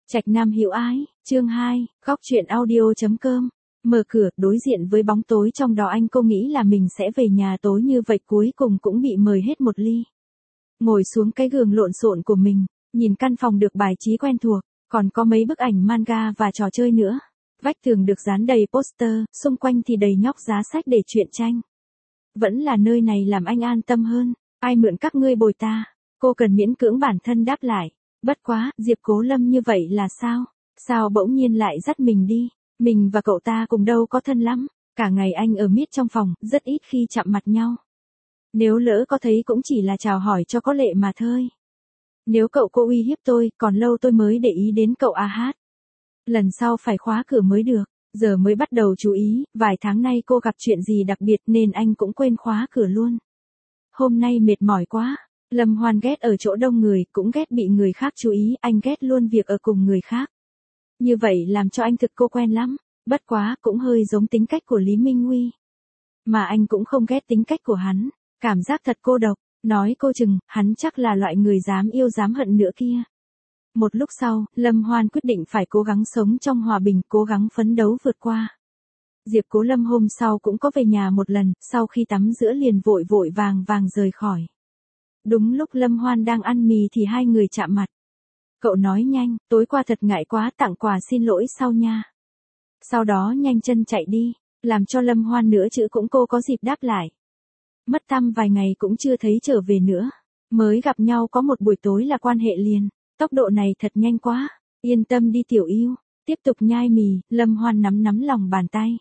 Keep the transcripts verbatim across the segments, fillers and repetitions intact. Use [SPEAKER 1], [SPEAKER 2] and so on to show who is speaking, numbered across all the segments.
[SPEAKER 1] Trạch Nam Hữu Ái, chương hai, góc truyện audio.com. Mở cửa, đối diện với bóng tối trong đó anh cô nghĩ là mình sẽ về nhà tối như vậy, cuối cùng cũng bị mời hết một ly. Ngồi xuống cái giường lộn xộn của mình, nhìn căn phòng được bài trí quen thuộc, còn có mấy bức ảnh manga và trò chơi nữa. Vách tường được dán đầy poster, xung quanh thì đầy nhóc giá sách để truyện tranh. Vẫn là nơi này làm anh an tâm hơn. Ai mượn các ngươi bồi ta? Cô cần miễn cưỡng bản thân đáp lại. Bất quá, Diệp Cố Lâm như vậy là sao? Sao bỗng nhiên lại dắt mình đi? Mình và cậu ta cùng đâu có thân lắm. Cả ngày anh ở miết trong phòng, rất ít khi chạm mặt nhau. Nếu lỡ có thấy cũng chỉ là chào hỏi cho có lệ mà thôi. Nếu cậu cô uy hiếp tôi, còn lâu tôi mới để ý đến cậu a hát. Lần sau phải khóa cửa mới được. Giờ mới bắt đầu chú ý, vài tháng nay cô gặp chuyện gì đặc biệt nên anh cũng quên khóa cửa luôn. Hôm nay mệt mỏi quá. Lâm Hoan ghét ở chỗ đông người, cũng ghét bị người khác chú ý, anh ghét luôn việc ở cùng người khác. Như vậy làm cho anh thực cô quen lắm, bất quá cũng hơi giống tính cách của Lý Minh Huy. Mà anh cũng không ghét tính cách của hắn, cảm giác thật cô độc, nói cô chừng, hắn chắc là loại người dám yêu dám hận nữa kia. Một lúc sau, Lâm Hoan quyết định phải cố gắng sống trong hòa bình, cố gắng phấn đấu vượt qua. Diệp Cố Lâm hôm sau cũng có về nhà một lần, sau khi tắm rửa liền vội vội vàng vàng rời khỏi. Đúng lúc Lâm Hoan đang ăn mì thì hai người chạm mặt. Cậu nói nhanh, tối qua thật ngại quá, tặng quà xin lỗi sau nha. Sau đó nhanh chân chạy đi, làm cho Lâm Hoan nữa chữ cũng cô có dịp đáp lại. Mất tăm vài ngày cũng chưa thấy trở về nữa. Mới gặp nhau có một buổi tối là quan hệ liền. Tốc độ này thật nhanh quá. Yên tâm đi tiểu yêu. Tiếp tục nhai mì, Lâm Hoan nắm nắm lòng bàn tay.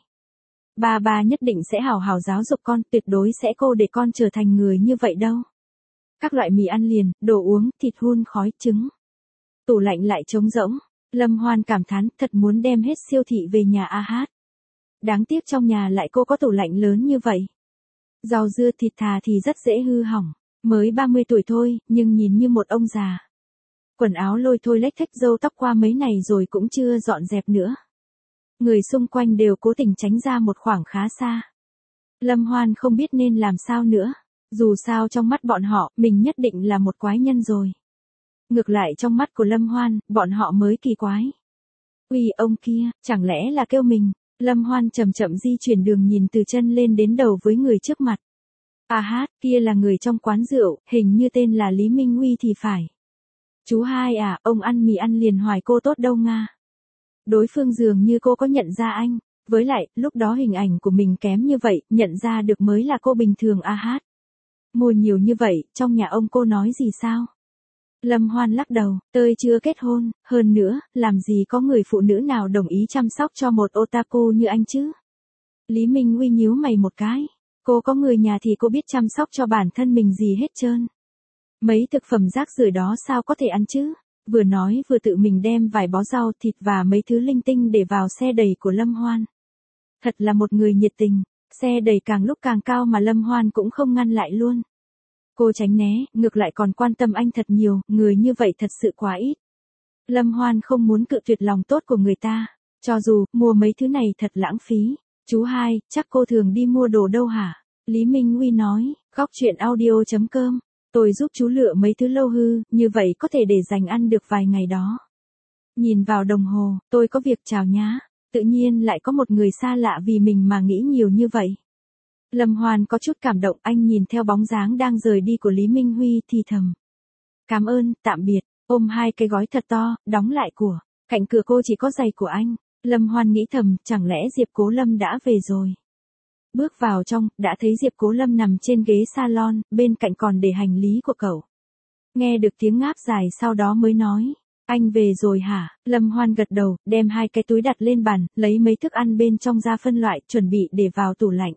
[SPEAKER 1] Ba ba nhất định sẽ hào hào giáo dục con, tuyệt đối sẽ cô để con trở thành người như vậy đâu. Các loại mì ăn liền, đồ uống, thịt hun khói, trứng. Tủ lạnh lại trống rỗng. Lâm Hoan cảm thán, thật muốn đem hết siêu thị về nhà a hát. Đáng tiếc trong nhà lại cô có tủ lạnh lớn như vậy. Rau dưa thịt thà thì rất dễ hư hỏng. Mới ba mươi tuổi thôi, nhưng nhìn như một ông già. Quần áo lôi thôi lếch thếch, râu tóc qua mấy này rồi cũng chưa dọn dẹp nữa. Người xung quanh đều cố tình tránh ra một khoảng khá xa. Lâm Hoan không biết nên làm sao nữa. Dù sao trong mắt bọn họ, mình nhất định là một quái nhân rồi. Ngược lại trong mắt của Lâm Hoan, bọn họ mới kỳ quái. Uy ông kia, chẳng lẽ là kêu mình? Lâm Hoan chậm chậm di chuyển đường nhìn từ chân lên đến đầu với người trước mặt. À hát, kia là người trong quán rượu, hình như tên là Lý Minh Huy thì phải. Chú hai à, ông ăn mì ăn liền hoài cô tốt đâu nga. Đối phương dường như cô có nhận ra anh. Với lại, lúc đó hình ảnh của mình kém như vậy, nhận ra được mới là cô bình thường a hát. Mua nhiều như vậy, trong nhà ông cô nói gì sao? Lâm Hoan lắc đầu, tôi chưa kết hôn, hơn nữa, làm gì có người phụ nữ nào đồng ý chăm sóc cho một otaku như anh chứ? Lý Minh Huy nhíu mày một cái, cô có người nhà thì cô biết chăm sóc cho bản thân mình gì hết trơn. Mấy thực phẩm rác rưởi đó sao có thể ăn chứ? Vừa nói vừa tự mình đem vài bó rau thịt và mấy thứ linh tinh để vào xe đẩy của Lâm Hoan. Thật là một người nhiệt tình, xe đẩy càng lúc càng cao mà Lâm Hoan cũng không ngăn lại luôn. Cô tránh né, ngược lại còn quan tâm anh thật nhiều, người như vậy thật sự quá ít. Lâm Hoan không muốn cự tuyệt lòng tốt của người ta, cho dù mua mấy thứ này thật lãng phí. Chú hai, chắc cô thường đi mua đồ đâu hả? Lý Minh Huy nói, góc truyện audio.com. Tôi giúp chú lựa mấy thứ lâu hư, như vậy có thể để dành ăn được vài ngày đó. Nhìn vào đồng hồ, tôi có việc chào nhá. Tự nhiên lại có một người xa lạ vì mình mà nghĩ nhiều như vậy. Lâm Hoan có chút cảm động, anh nhìn theo bóng dáng đang rời đi của Lý Minh Huy thì thầm. Cảm ơn, tạm biệt, ôm hai cái gói thật to, đóng lại của. Cạnh cửa cô chỉ có giày của anh. Lâm Hoan nghĩ thầm, chẳng lẽ Diệp Cố Lâm đã về rồi. Bước vào trong, đã thấy Diệp Cố Lâm nằm trên ghế salon, bên cạnh còn để hành lý của cậu. Nghe được tiếng ngáp dài sau đó mới nói. Anh về rồi hả? Lâm Hoan gật đầu, đem hai cái túi đặt lên bàn, lấy mấy thức ăn bên trong ra phân loại, chuẩn bị để vào tủ lạnh.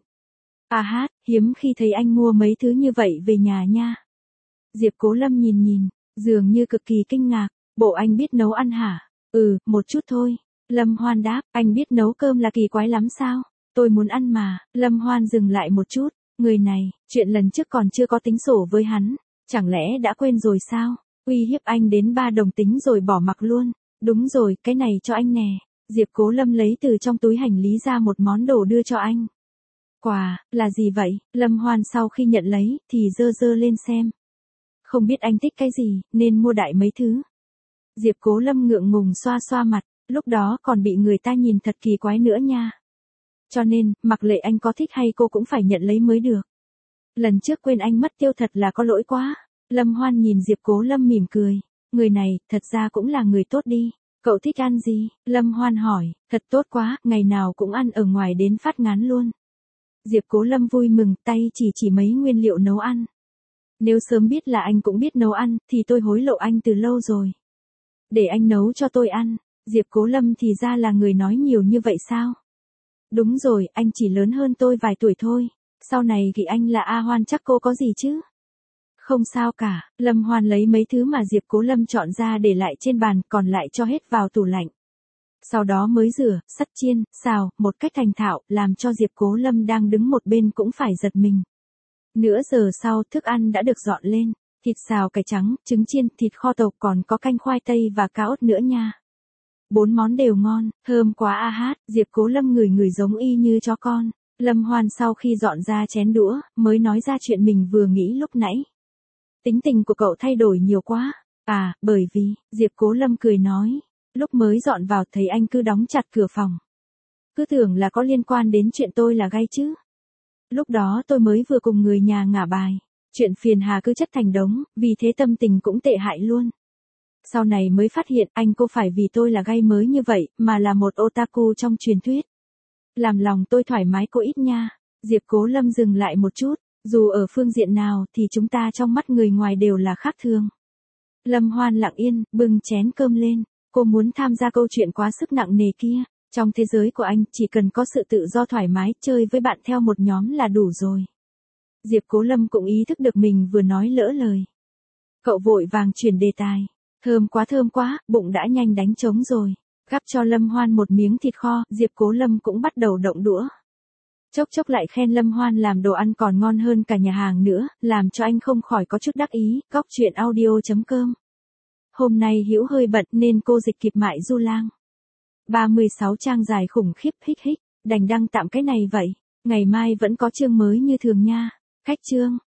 [SPEAKER 1] À hát, hiếm khi thấy anh mua mấy thứ như vậy về nhà nha. Diệp Cố Lâm nhìn nhìn, dường như cực kỳ kinh ngạc, bộ anh biết nấu ăn hả? Ừ, một chút thôi. Lâm Hoan đáp, anh biết nấu cơm là kỳ quái lắm sao? Tôi muốn ăn mà. Lâm Hoan dừng lại một chút, người này, chuyện lần trước còn chưa có tính sổ với hắn, chẳng lẽ đã quên rồi sao? Uy hiếp anh đến ba đồng tính rồi bỏ mặc luôn. Đúng rồi, cái này cho anh nè. Diệp Cố Lâm lấy từ trong túi hành lý ra một món đồ đưa cho anh. Quà, là gì vậy? Lâm Hoan sau khi nhận lấy, thì dơ dơ lên xem. Không biết anh thích cái gì, nên mua đại mấy thứ. Diệp Cố Lâm ngượng ngùng xoa xoa mặt, lúc đó còn bị người ta nhìn thật kỳ quái nữa nha. Cho nên, mặc lệ anh có thích hay cô cũng phải nhận lấy mới được. Lần trước quên anh mất tiêu thật là có lỗi quá. Lâm Hoan nhìn Diệp Cố Lâm mỉm cười. Người này, thật ra cũng là người tốt đi. Cậu thích ăn gì? Lâm Hoan hỏi. Thật tốt quá, ngày nào cũng ăn ở ngoài đến phát ngán luôn. Diệp Cố Lâm vui mừng, tay chỉ chỉ mấy nguyên liệu nấu ăn. Nếu sớm biết là anh cũng biết nấu ăn, thì tôi hối lộ anh từ lâu rồi. Để anh nấu cho tôi ăn. Diệp Cố Lâm thì ra là người nói nhiều như vậy sao? Đúng rồi, anh chỉ lớn hơn tôi vài tuổi thôi. Sau này thì anh là A Hoan chắc cô có gì chứ? Không sao cả, Lâm Hoan lấy mấy thứ mà Diệp Cố Lâm chọn ra để lại trên bàn, còn lại cho hết vào tủ lạnh. Sau đó mới rửa, sắt chiên, xào, một cách thành thạo, làm cho Diệp Cố Lâm đang đứng một bên cũng phải giật mình. Nửa giờ sau, thức ăn đã được dọn lên. Thịt xào cải trắng, trứng chiên, thịt kho tàu, còn có canh khoai tây và cá ớt nữa nha. Bốn món đều ngon, thơm quá a hát, Diệp Cố Lâm ngửi ngửi giống y như chó con. Lâm Hoan sau khi dọn ra chén đũa, mới nói ra chuyện mình vừa nghĩ lúc nãy. Tính tình của cậu thay đổi nhiều quá. À, bởi vì, Diệp Cố Lâm cười nói. Lúc mới dọn vào thấy anh cứ đóng chặt cửa phòng. Cứ tưởng là có liên quan đến chuyện tôi là gay chứ. Lúc đó tôi mới vừa cùng người nhà ngả bài. Chuyện phiền hà cứ chất thành đống, vì thế tâm tình cũng tệ hại luôn. Sau này mới phát hiện anh cô phải vì tôi là gay mới như vậy, mà là một otaku trong truyền thuyết. Làm lòng tôi thoải mái cô ít nha. Diệp Cố Lâm dừng lại một chút. Dù ở phương diện nào thì chúng ta trong mắt người ngoài đều là khác thường. Lâm Hoan lặng yên, bưng chén cơm lên. Cô muốn tham gia câu chuyện quá sức nặng nề kia. Trong thế giới của anh, chỉ cần có sự tự do thoải mái, chơi với bạn theo một nhóm là đủ rồi. Diệp Cố Lâm cũng ý thức được mình vừa nói lỡ lời. Cậu vội vàng chuyển đề tài. Thơm quá thơm quá, bụng đã nhanh đánh trống rồi. Gắp cho Lâm Hoan một miếng thịt kho, Diệp Cố Lâm cũng bắt đầu động đũa. Chốc chốc lại khen Lâm Hoan làm đồ ăn còn ngon hơn cả nhà hàng nữa, làm cho anh không khỏi có chút đắc ý. Góc chuyện audio chấm com. Hôm nay Hữu hơi bận nên cô dịch kịp mại Du Lang. ba mươi sáu trang dài khủng khiếp hích hích, đành đăng tạm cái này vậy. Ngày mai vẫn có chương mới như thường nha. Cách chương.